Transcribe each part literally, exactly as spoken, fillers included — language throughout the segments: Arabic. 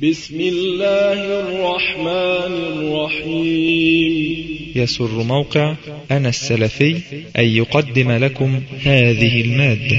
بسم الله الرحمن الرحيم. يسر موقع أنا السلفي أن يقدم لكم هذه المادة.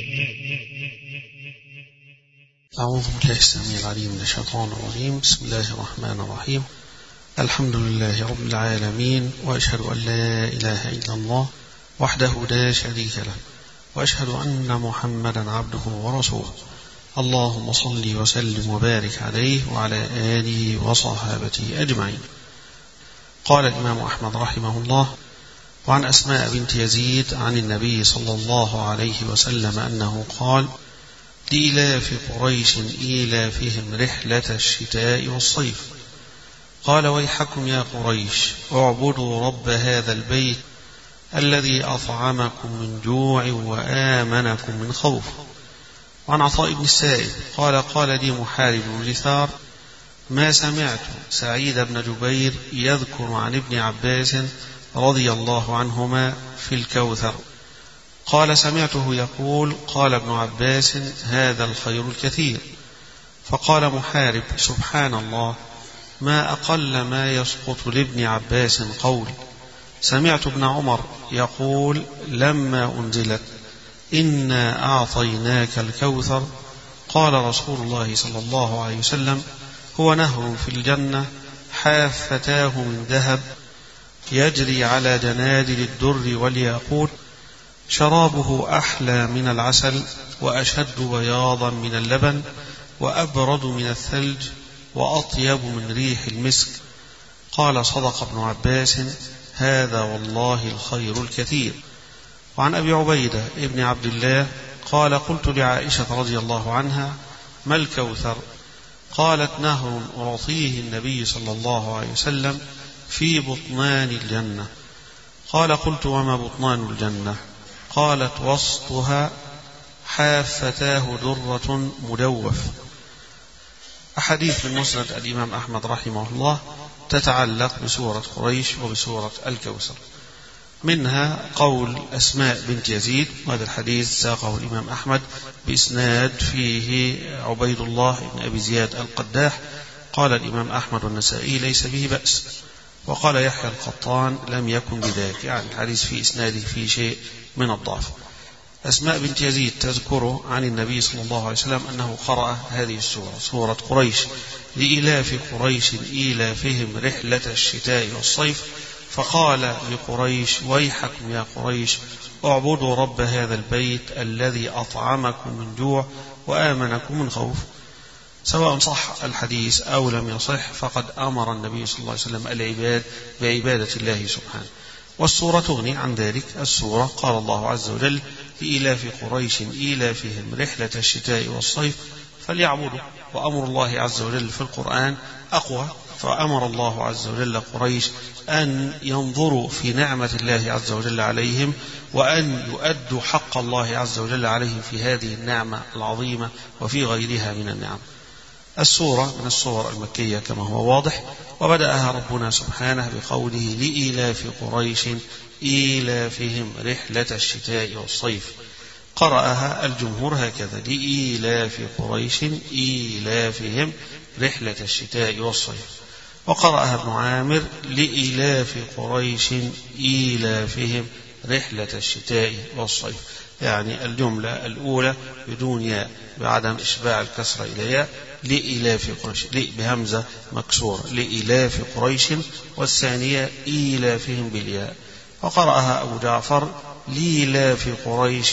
أعوذ بالله السميع العليم من الشيطان الرجيم. بسم الله الرحمن الرحيم. الحمد لله رب العالمين، وأشهد أن لا إله إلا الله وحده لا شريك له، وأشهد أن محمدا عبده ورسوله. اللهم صل وسلم وبارك عليه وعلى آله وصحابته أجمعين. قال الإمام أحمد رحمه الله: وعن أسماء بنت يزيد عن النبي صلى الله عليه وسلم أنه قال: لإلاف قريش إيلافهم رحلة الشتاء والصيف. قال: ويحكم يا قريش، اعبدوا رب هذا البيت الذي أطعمكم من جوع وآمنكم من خوف. وعن عطاء بن السائب قال: قال لي محارب بن جثار: ما سمعت سعيد بن جبير يذكر عن ابن عباس رضي الله عنهما في الكوثر. قال: سمعته يقول: قال ابن عباس: هذا الخير الكثير. فقال محارب: سبحان الله، ما أقل ما يسقط لابن عباس قول. سمعت ابن عمر يقول لما أنزلت: إنا أعطيناك الكوثر، قال رسول الله صلى الله عليه وسلم: هو نهر في الجنة حافتاه من ذهب يجري على جنادل الدر والياقوت، شرابه أحلى من العسل، وأشد بياضا من اللبن، وأبرد من الثلج، وأطيب من ريح المسك. قال: صدق ابن عباس، هذا والله الخير الكثير. وعن أبي عبيدة ابن عبد الله قال: قلت لعائشة رضي الله عنها: ما الكوثر؟ قالت: نهر أعطيه النبي صلى الله عليه وسلم في بطنان الجنة. قال: قلت: وما بطنان الجنة؟ قالت: وسطها حافتاه درة مدوف. أحاديث من مسند الإمام أحمد رحمه الله تتعلق بسورة قريش وبسورة الكوثر. منها قول أسماء بنت يزيد، وهذا الحديث ساقه الإمام أحمد بإسناد فيه عبيد الله بن أبي زياد القداح. قال الإمام أحمد والنسائي: ليس به بأس. وقال يحيى القطان: لم يكن بذاك، يعني الحديث في إسناده فيه شيء من الضعف. أسماء بنت يزيد تذكر عن النبي صلى الله عليه وسلم أنه قرأ هذه السورة، سورة قريش: لإلاف قريش إيلافهم رحلة الشتاء والصيف. فقال لقريش: ويحكم يا قريش، اعبدوا رب هذا البيت الذي أطعمكم من جوع وآمنكم من خوف. سواء صح الحديث أو لم يصح، فقد أمر النبي صلى الله عليه وسلم العباد بعبادة الله سبحانه، والسورة تغني عن ذلك. السورة قال الله عز وجل: لإلاف قريش إيلافهم رحلة الشتاء والصيف فليعبدوا. وأمر الله عز وجل في القرآن أقوى، فأمر الله عز وجل قريش أن ينظروا في نعمة الله عز وجل عليهم، وأن يؤدوا حق الله عز وجل عليهم في هذه النعمة العظيمة وفي غيرها من النعم. السورة من السور المكية كما هو واضح، وبدأها ربنا سبحانه بقوله: لإلاف قريش إيلافهم رحلة الشتاء والصيف. قرأها الجمهور هكذا: لإيلاف قريش إيلافهم رحلة الشتاء والصيف. وقرأها ابن عامر: لإلاف قريش إيلافهم رحلة الشتاء والصيف، يعني الجملة الأولى بدون ياء بعدم إشباع الكسرة إلى ياء، لإلاف قريش، لإ بهمزة مكسورة، لإلاف قريش، والثانية إيلافهم بالياء. وقرأها أبو جعفر: لإلاف قريش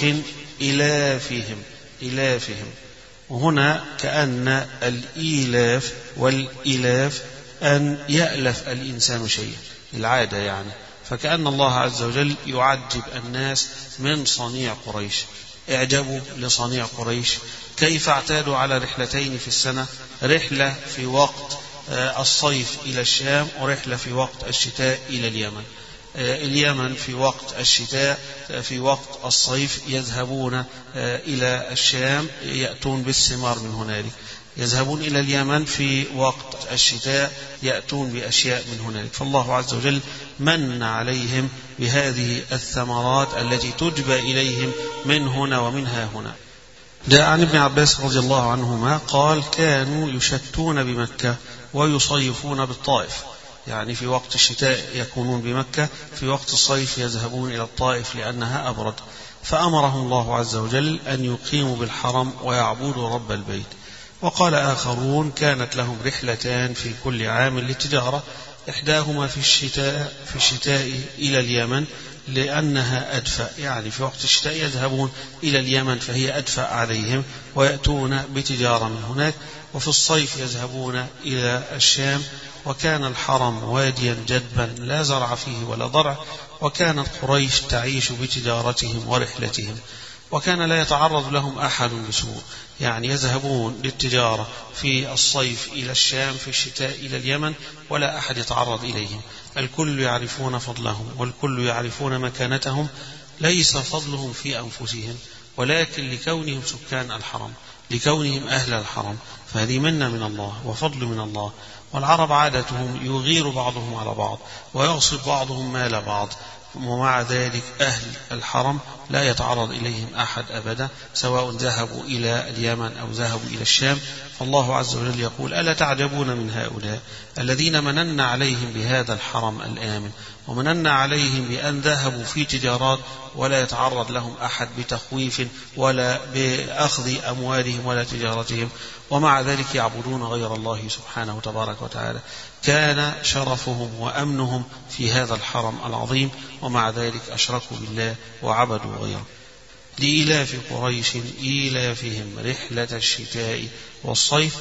إلافهم إلافهم. وهنا كأن الإيلاف والإلاف أن يألف الإنسان شيئا، العادة يعني، فكأن الله عز وجل يعجب الناس من صنيع قريش. اعجبوا لصنيع قريش، كيف اعتادوا على رحلتين في السنة، رحلة في وقت الصيف إلى الشام، ورحلة في وقت الشتاء إلى اليمن. اليمن في وقت الشتاء، في وقت الصيف يذهبون إلى الشام يأتون بالثمار من هنالك، يذهبون إلى اليمن في وقت الشتاء يأتون بأشياء من هنالك. فالله عز وجل من عليهم بهذه الثمرات التي تجبى إليهم من هنا ومنها هنا. جاء عن ابن عباس رضي الله عنهما قال كانوا يشتون بمكة ويصيفون بالطائف، يعني في وقت الشتاء يكونون بمكة، في وقت الصيف يذهبون إلى الطائف لأنها أبرد، فأمرهم الله عز وجل أن يقيموا بالحرم ويعبدوا رب البيت. وقال آخرون كانت لهم رحلتان في كل عام للتجارة، إحداهما في الشتاء في الشتاء إلى اليمن لأنها أدفأ، يعني في وقت الشتاء يذهبون إلى اليمن فهي أدفأ عليهم ويأتون بتجارة من هناك، وفي الصيف يذهبون إلى الشام، وكان الحرم واديا جدبا لا زرع فيه ولا ضرع، وكانت قريش تعيش بتجارتهم ورحلتهم، وكان لا يتعرض لهم أحد بسوء، يعني يذهبون للتجارة في الصيف إلى الشام، في الشتاء إلى اليمن، ولا أحد يتعرض إليهم، الكل يعرفون فضلهم والكل يعرفون مكانتهم، ليس فضلهم في أنفسهم ولكن لكونهم سكان الحرم، لكونهم أهل الحرم، فهذه منة من الله وفضل من الله. والعرب عادتهم يغير بعضهم على بعض ويغصب بعضهم مال بعض، ومع ذلك أهل الحرم لا يتعرض إليهم أحد أبدا، سواء ذهبوا إلى اليمن أو ذهبوا إلى الشام. فالله عز وجل يقول ألا تعجبون من هؤلاء الذين مننا عليهم بهذا الحرم الآمن، ومننا عليهم بأن ذهبوا في تجارات ولا يتعرض لهم أحد بتخويف ولا بأخذ أموالهم ولا تجارتهم، ومع ذلك يعبدون غير الله سبحانه وتبارك وتعالى. كان شرفهم وأمنهم في هذا الحرم العظيم، ومع ذلك أشركوا بالله وعبدوا غيره. لإيلاف قريش إيلافهم رحلة الشتاء والصيف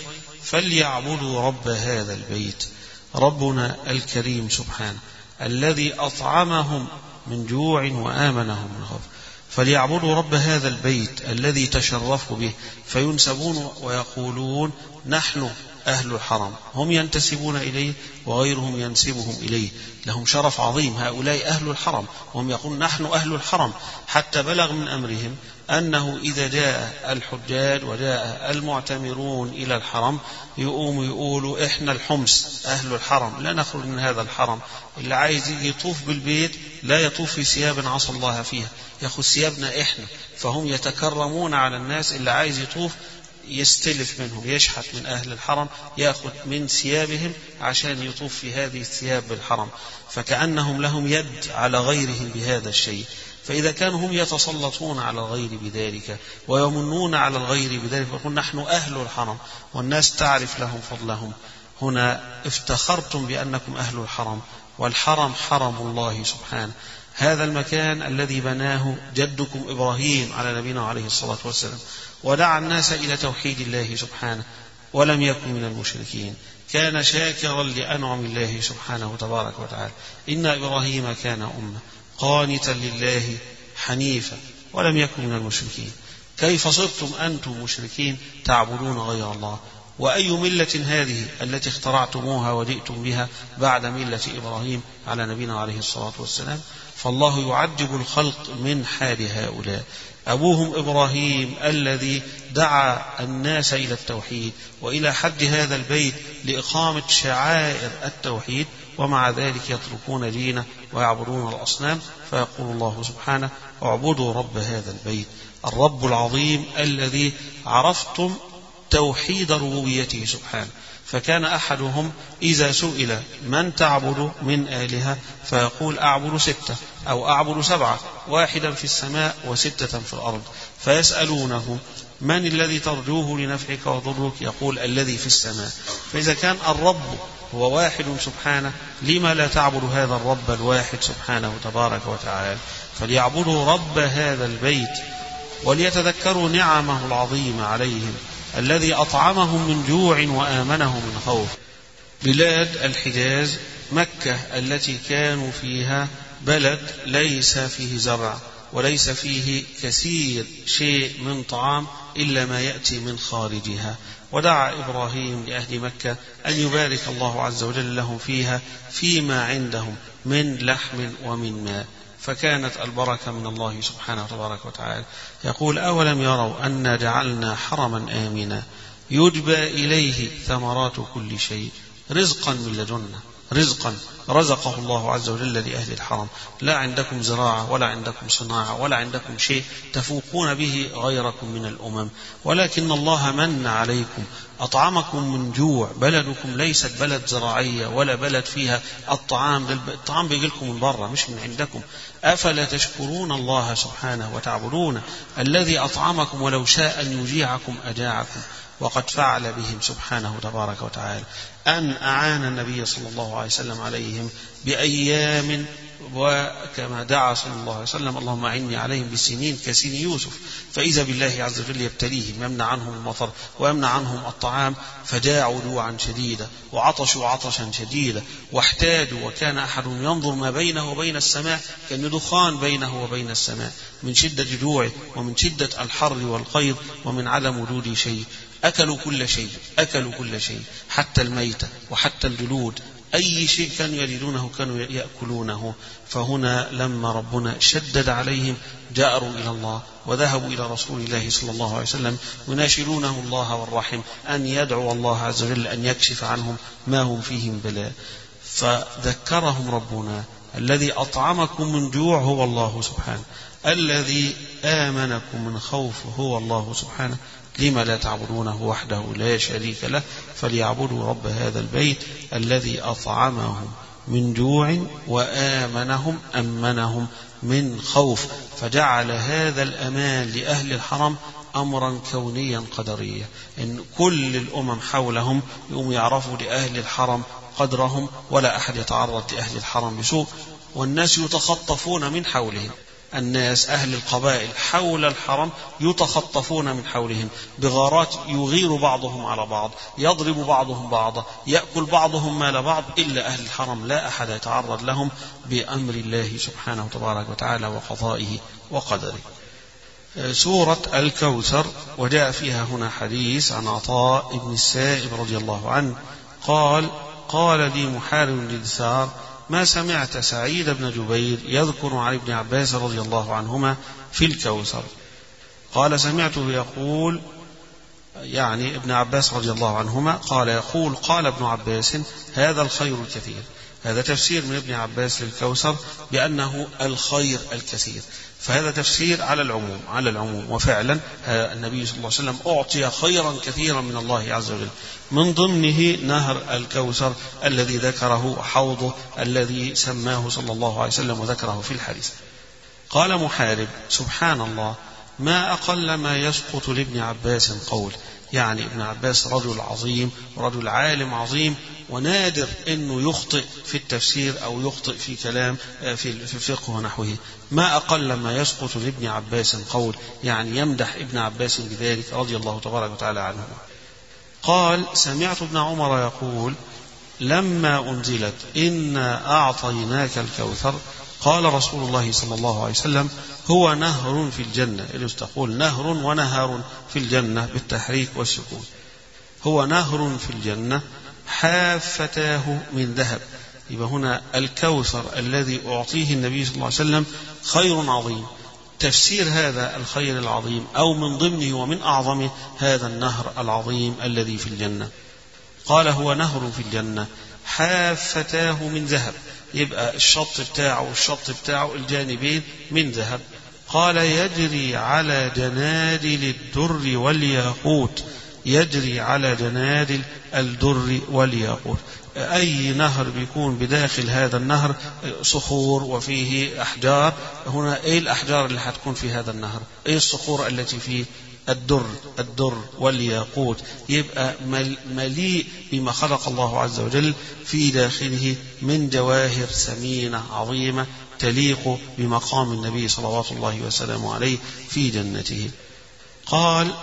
فليعبدوا رب هذا البيت. ربنا الكريم سبحانه الذي أطعمهم من جوع وآمنهم من خوف، فليعبدوا رب هذا البيت الذي تشرفوا به، فينسبون ويقولون نحن أهل الحرم، هم ينتسبون إليه وغيرهم ينسبهم إليه، لهم شرف عظيم هؤلاء أهل الحرم، وهم يقولون نحن أهل الحرم، حتى بلغ من أمرهم أنه إذا جاء الحجاج وجاء المعتمرون إلى الحرم يقوموا يقولوا إحنا الحمص أهل الحرم، لا نخرج من هذا الحرم، اللي عايز يطوف بالبيت لا يطوف في ثياب عصى الله فيها، يأخذ ثيابنا إحنا، فهم يتكرمون على الناس، اللي عايز يطوف يستلف منهم، يشحت من أهل الحرم، يأخذ من ثيابهم عشان يطوف في هذه الثياب بالحرم، فكأنهم لهم يد على غيرهم بهذا الشيء. فإذا كانوا هم يتسلطون على الغير بذلك ويمنون على الغير بذلك ويقول نحن أهل الحرم والناس تعرف لهم فضلهم، هنا افتخرتم بأنكم أهل الحرم، والحرم حرم الله سبحانه، هذا المكان الذي بناه جدكم إبراهيم على نبينا عليه الصلاة والسلام، ودعا الناس إلى توحيد الله سبحانه ولم يكن من المشركين، كان شاكرا لأنعم الله سبحانه تبارك وتعالى. إن إبراهيم كان أمة قانتا لله حنيفا ولم يكن من المشركين. كيف صرتم أنتم مشركين تعبدون غير الله؟ وأي ملة هذه التي اخترعتموها وجئتم بها بعد ملة إبراهيم على نبينا عليه الصلاة والسلام؟ فالله يعجب الخلق من حال هؤلاء. أبوهم إبراهيم الذي دعا الناس إلى التوحيد وإلى حج هذا البيت لإقامة شعائر التوحيد، ومع ذلك يتركون دينه ويعبدون الأصنام، فيقول الله سبحانه اعبدوا رب هذا البيت، الرب العظيم الذي عرفتم توحيد ربوبيته سبحانه. فكان أحدهم إذا سئل من تعبد من آلهة فيقول أعبد ستة أو أعبد سبعة، واحدا في السماء وستة في الأرض، فيسألونه من الذي ترجوه لنفعك وضرك؟ يقول الذي في السماء. فإذا كان الرب هو واحد سبحانه، لما لا تعبد هذا الرب الواحد سبحانه تبارك وتعالى؟ فليعبدوا رب هذا البيت وليتذكروا نعمه العظيمة عليهم الذي أطعمهم من جوع وآمنهم من خوف. بلاد الحجاز مكة التي كانوا فيها بلد ليس فيه زرع وليس فيه كثير شيء من طعام إلا ما يأتي من خارجها، ودعا إبراهيم لأهل مكة أن يبارك الله عز وجل لهم فيها فيما عندهم من لحم ومن ماء، فكانت البركة من الله سبحانه وتبارك وتعالى. يقول أولم يروا أنا جعلنا حرما آمنا يجبى إليه ثمرات كل شيء رزقا من لدنا رزقا رزقه الله عز وجل لأهل الحرم. لا عندكم زراعة ولا عندكم صناعة ولا عندكم شيء تفوقون به غيركم من الأمم، ولكن الله من عليكم أطعمكم من جوع. بلدكم ليست بلد زراعية ولا بلد فيها الطعام، الطعام بيجي لكم من برا مش من عندكم. أفلا تشكرون الله سبحانه وتعبدون الذي أطعمكم ولو شاء أن يجيعكم أجاعكم. وقد فعل بهم سبحانه تبارك وتعالى أن أعان النبي صلى الله عليه وسلم عليهم بأيام، وكما دعا صلى الله عليه وسلم اللهم أعني عليهم بالسنين كسن يوسف، فإذا بالله عز وجل يبتليهم يمنع عنهم المطر ويمنع عنهم الطعام، فجاعوا جوعا شديدا وعطشوا عطشا شديدا واحتاجوا، وكان أحد ينظر ما بينه وبين السماء كأن دخان بينه وبين السماء من شدة جوعه ومن شدة الحر والقيض ومن عدم وجود شيء. أكلوا كل شيء، أكلوا كل شيء حتى الميتة وحتى الجلود، أي شيء كانوا يريدونه كانوا يأكلونه. فهنا لما ربنا شدد عليهم جاءوا إلى الله وذهبوا إلى رسول الله صلى الله عليه وسلم يناشرونه الله والرحم أن يدعو الله عز وجل أن يكشف عنهم ما هم فيه من بلاء. فذكرهم ربنا الذي أطعمكم من جوع هو الله سبحانه، الذي آمنكم من خوف هو الله سبحانه. لما لا تعبدونه وحده لا شريك له، فليعبدوا رب هذا البيت الذي أطعمهم من جوع وآمنهم أمنهم من خوف. فجعل هذا الأمان لأهل الحرم أمرا كونيا قدريا، إن كل الأمم حولهم يوم يعرفوا لأهل الحرم قدرهم، ولا أحد يتعرض لأهل الحرم بسوء، والناس يتخطفون من حولهم. الناس أهل القبائل حول الحرم يتخطفون من حولهم بغارات، يغير بعضهم على بعض، يضرب بعضهم بعضا، يأكل بعضهم مال بعض، إلا أهل الحرم لا أحد يتعرض لهم بأمر الله سبحانه وتبارك وتعالى وقضائه وقدره. سورة الكوثر، وجاء فيها هنا حديث عن عطاء بن السائب رضي الله عنه قال: قال لي محارب بن دثار: ما سمعت سعيد بن جبير يذكر عن ابن عباس رضي الله عنهما في الكوثر. قال: سمعته يقول، يعني ابن عباس رضي الله عنهما قال يقول: قال ابن عباس: هذا الخير الكثير. هذا تفسير من ابن عباس للكوثر بأنه الخير الكثير، فهذا تفسير على العموم على العموم وفعلا النبي صلى الله عليه وسلم أعطي خيرا كثيرا من الله عز وجل، من ضمنه نهر الكوثر الذي ذكره، حوضه الذي سماه صلى الله عليه وسلم وذكره في الحديث. قال محارب: سبحان الله، ما أقل ما يسقط لابن عباس قول. يعني ابن عباس رجل عظيم ورجل عالم عظيم، ونادر أنه يخطئ في التفسير أو يخطئ في كلام في الفقه ونحوه. ما أقل ما يسقط لابن عباس قول، يعني يمدح ابن عباس بذلك رضي الله تبارك وتعالى عنه. قال: سمعت ابن عمر يقول: لما أنزلت إنا أعطيناك الكوثر قال رسول الله صلى الله عليه وسلم: هو نهر في الجنة. إذ تقول نهر ونهر في الجنة بالتحريك والسكون. هو نهر في الجنة حافتاه من ذهب. يبقى هنا الكوثر الذي أعطيه النبي صلى الله عليه وسلم خير عظيم. تفسير هذا الخير العظيم أو من ضمنه ومن أعظمه هذا النهر العظيم الذي في الجنة. قال: هو نهر في الجنة حافتاه من ذهب، يبقى الشط بتاعه والشط بتاعه الجانبين من ذهب. قال: يجري على جنادل الدر والياقوت. يجري على جنادل الدر والياقوت. أي نهر بيكون بداخل هذا النهر صخور وفيه أحجار. هنا أي الأحجار اللي هتكون في هذا النهر؟ أي الصخور التي فيه؟ الدر الدر والياقوت. يبقى مليء بما خلق الله عز وجل في داخله من جواهر ثمينة عظيمة تليق بمقام النبي صلوات الله وسلامه عليه في جنته. قال: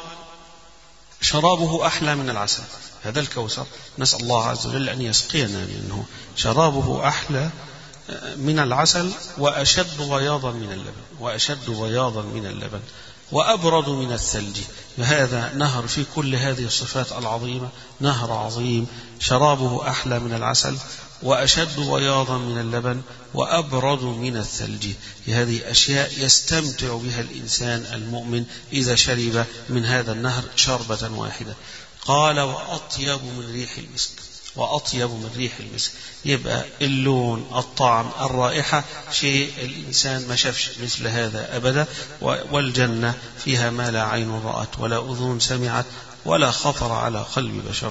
شرابه أحلى من العسل. هذا الكوثر نسأل الله عز وجل أن يسقينا منه. شرابه أحلى من العسل وأشد بياضا من اللبن وأشد بياضا من اللبن وأبرد من الثلج. هذا نهر في كل هذه الصفات العظيمة، نهر عظيم شرابه أحلى من العسل وأشد بياضا من اللبن وأبرد من الثلج. هذه أشياء يستمتع بها الإنسان المؤمن إذا شرب من هذا النهر شربة واحدة. قال: وأطيب من ريح المسك. وأطيب من ريح المسك. يبقى اللون، الطعم، الرائحة شيء الإنسان ما شافش مثل هذا أبدا. والجنة فيها ما لا عين رأت ولا أذن سمعت ولا خطر على قلب بشر.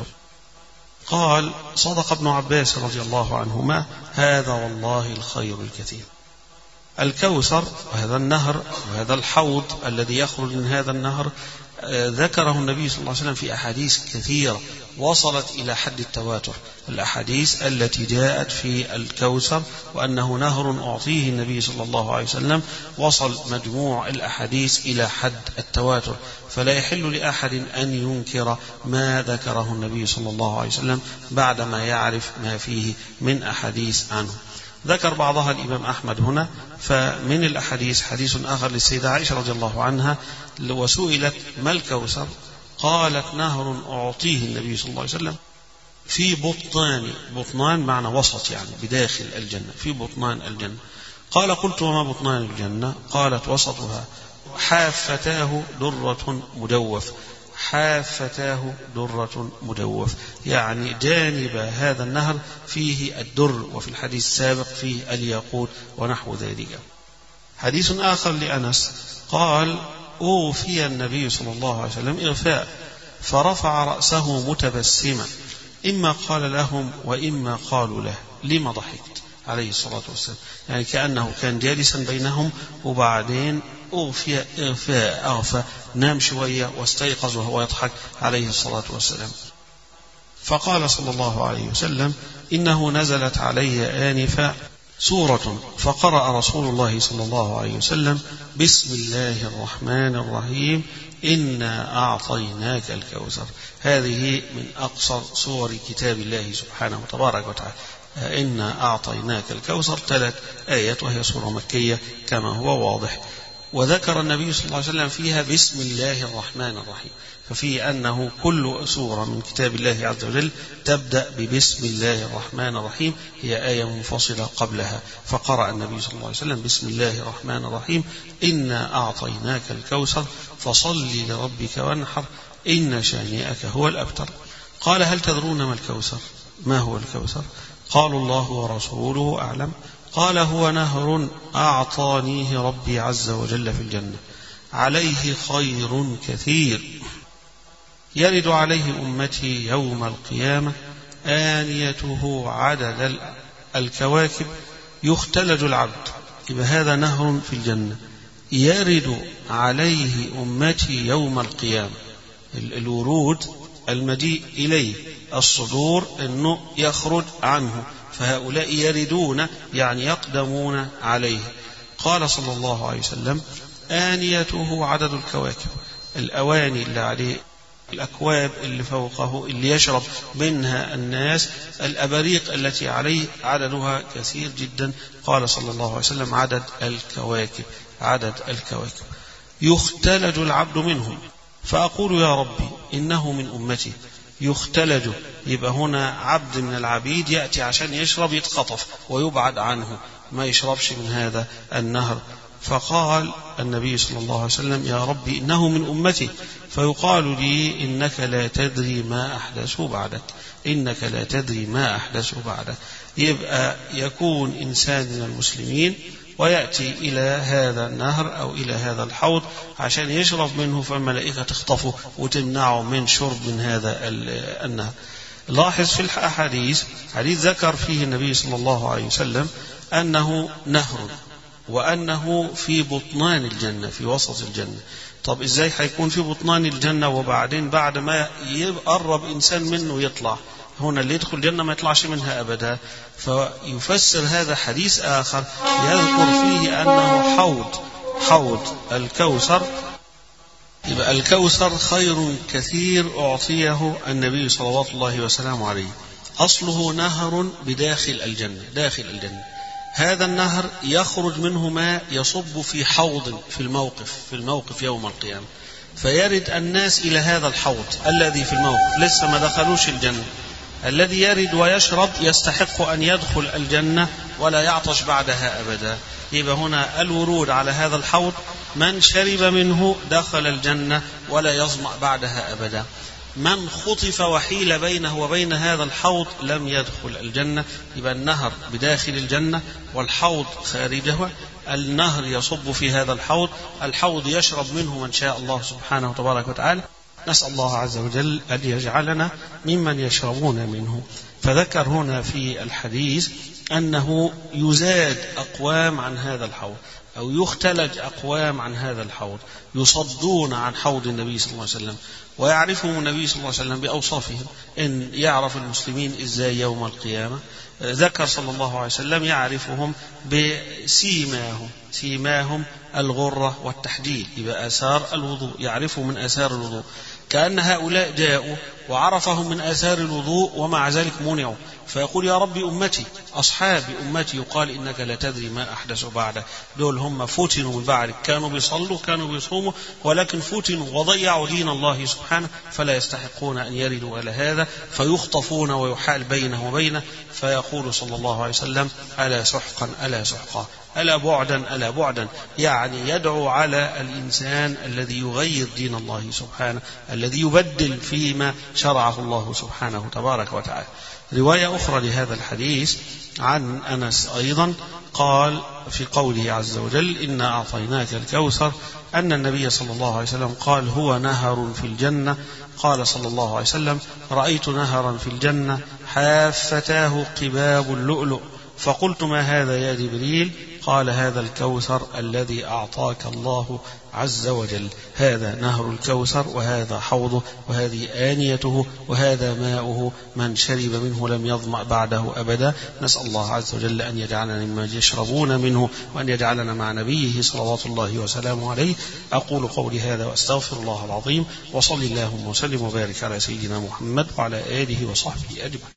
قال: صدق ابن عباس رضي الله عنهما: هذا والله الخير الكثير. الكوثر وهذا النهر وهذا الحوض الذي يخرج من هذا النهر ذكره النبي صلى الله عليه وسلم في أحاديث كثيرة وصلت إلى حد التواتر. الأحاديث التي جاءت في الكوثر وأنه نهر أعطيه النبي صلى الله عليه وسلم وصل مجموع الأحاديث إلى حد التواتر، فلا يحل لأحد أن ينكر ما ذكره النبي صلى الله عليه وسلم بعدما يعرف ما فيه من أحاديث عنه. ذكر بعضها الإمام أحمد هنا. فمن الأحاديث حديث آخر للسيدة عائشة رضي الله عنها وسئلت: ما الكوثر؟ قالت: نهر أعطيه النبي صلى الله عليه وسلم في بطنان، بطنان معنى وسط يعني بداخل الجنة، في بطنان الجنة. قال: قلت: وما بطنان الجنة؟ قالت: وسطها حافتاه درة مجوف. حافتاه درة مجوف يعني جانب هذا النهر فيه الدر، وفي الحديث السابق فيه الياقوت ونحو ذلك. حديث آخر لأنس قال: أوفي النبي صلى الله عليه وسلم إغفاء فرفع رأسه متبسما، إما قال لهم وإما قالوا له: لما ضحكت؟ عليه الصلاة والسلام، يعني كأنه كان جالسا بينهم وبعدين أوفي إغفاء، أغفى، نام شوية واستيقظ وهو يضحك عليه الصلاة والسلام. فقال صلى الله عليه وسلم: إنه نزلت علي آنفا سورة فقرأ رسول الله صلى الله عليه وسلم: بسم الله الرحمن الرحيم إنا أعطيناك الكوثر. هذه من أقصر سور كتاب الله سبحانه وتبارك وتعالى. إنا أعطيناك الكوثر ثلاث آيات وهي سورة مكية كما هو واضح. وذكر النبي صلى الله عليه وسلم فيها بسم الله الرحمن الرحيم، ففي أنه كل سورة من كتاب الله عز وجل تبدأ ببسم الله الرحمن الرحيم، هي آية منفصلة قبلها. فقرأ النبي صلى الله عليه وسلم بسم الله الرحمن الرحيم إنا أعطيناك الكوثر فصل لربك وانحر إن شانئك هو الأبتر. قال: هل تدرون ما الكوثر؟ ما هو الكوثر؟ قالوا: الله ورسوله أعلم. قال: هو نهر أعطانيه ربي عز وجل في الجنة عليه خير كثير يرد عليه أمتي يوم القيامة آنيته عدد الكواكب يختلج العبد. يبقى هذا نهر في الجنة يرد عليه أمتي يوم القيامة. الورود المجيء إليه، الصدور أنه يخرج عنه، فهؤلاء يردون يعني يقدمون عليه. قال صلى الله عليه وسلم: آنيته عدد الكواكب، الأواني اللي عليه، الأكواب اللي فوقه اللي يشرب منها الناس، الأباريق التي عليه عددها كثير جدا. قال صلى الله عليه وسلم: عدد الكواكب، عدد الكواكب يختلج العبد منهم، فأقول: يا ربي إنه من أمتي. يختلج يبقى هنا عبد من العبيد يأتي عشان يشرب يتخطف ويبعد عنه، ما يشربش من هذا النهر. فقال النبي صلى الله عليه وسلم: يا ربي إنه من أمتي. فيقال لي: إنك لا تدري ما أحدثوا بعدك، إنك لا تدري ما أحدثوا بعدك. يبقى يكون إنسان من المسلمين ويأتي إلى هذا النهر أو إلى هذا الحوض عشان يشرب منه، فالملائكة تخطفه وتمنعه من شرب من هذا النهر. لاحظ في الأحاديث حديث ذكر فيه النبي صلى الله عليه وسلم أنه نهر وأنه في بطنان الجنة، في وسط الجنة. طب إزاي حيكون في بطنان الجنة وبعدين بعد ما يقرب إنسان منه يطلع؟ هنا اللي يدخل الجنة ما يطلعش منها أبدا. فيفسر هذا حديث آخر يذكر فيه أنه حوض حوض الكوثر. يبقى الكوثر خير كثير أعطيه النبي صلوات الله وسلامه عليه. أصله نهر بداخل الجنة، داخل الجنة. هذا النهر يخرج منه ماء يصب في حوض في الموقف في الموقف يوم القيامة، فيرد الناس إلى هذا الحوض الذي في الموقف، لسه ما دخلوش الجنة. الذي يرد ويشرب يستحق أن يدخل الجنة ولا يعطش بعدها أبدا. يبقى هنا الورود على هذا الحوض، من شرب منه دخل الجنة ولا يظمأ بعدها أبدا. من خطف وحيل بينه وبين هذا الحوض لم يدخل الجنة. يبقى النهر بداخل الجنة والحوض خارجها. النهر يصب في هذا الحوض، الحوض يشرب منه من شاء الله سبحانه وتبارك وتعالى. نسأل الله عز وجل أن يجعلنا ممن يشربون منه. فذكر هنا في الحديث أنه يزاد أقوام عن هذا الحوض، أو يختلج أقوام عن هذا الحوض، يصدون عن حوض النبي صلى الله عليه وسلم، ويعرفهم النبي صلى الله عليه وسلم بأوصافهم. إن يعرف المسلمين إزاي يوم القيامة، ذكر صلى الله عليه وسلم يعرفهم بسيماهم، سيماهم الغرة والتحجيل، يبقى آثار الوضوء، يعرفوا من آثار الوضوء، كأن هؤلاء جاءوا وعرفهم من آثار الوضوء ومع ذلك منعوا، فيقول يا رب أمتي أصحابي أمتي، يقال إنك لا تدري ما أحدث بعد. دول هم فتنوا من بعد، كانوا بيصلوا كانوا بيصوموا ولكن فتنوا وضيعوا دين الله سبحانه، فلا يستحقون أن يردوا على هذا، فيخطفون ويحال بينه وبينه. فيقول صلى الله عليه وسلم ألا سحقا ألا سحقا، ألا بعدا ألا بعدا، يعني يدعو على الإنسان الذي يغير دين الله سبحانه، الذي يبدل فيما شرعه الله سبحانه تبارك وتعالى. رواية أخرى لهذا الحديث عن أنس أيضا قال في قوله عز وجل إنا أعطيناك الكوثر، أن النبي صلى الله عليه وسلم قال هو نهر في الجنة. قال صلى الله عليه وسلم رأيت نهرا في الجنة حافتاه قباب اللؤلؤ، فقلت ما هذا يا جبريل؟ قال هذا الكوثر الذي أعطاك الله عز وجل. هذا نهر الكوثر، وهذا حوضه، وهذه آنيته، وهذا ماؤه، من شرب منه لم يظمأ بعده أبدا. نسأل الله عز وجل أن يجعلنا ممن يشربون منه، وأن يجعلنا مع نبيه صلوات الله وسلامه عليه. أقول قولي هذا وأستغفر الله العظيم، وصلي اللهم وسلم وبارك على سيدنا محمد وعلى آله وصحبه أجمعين.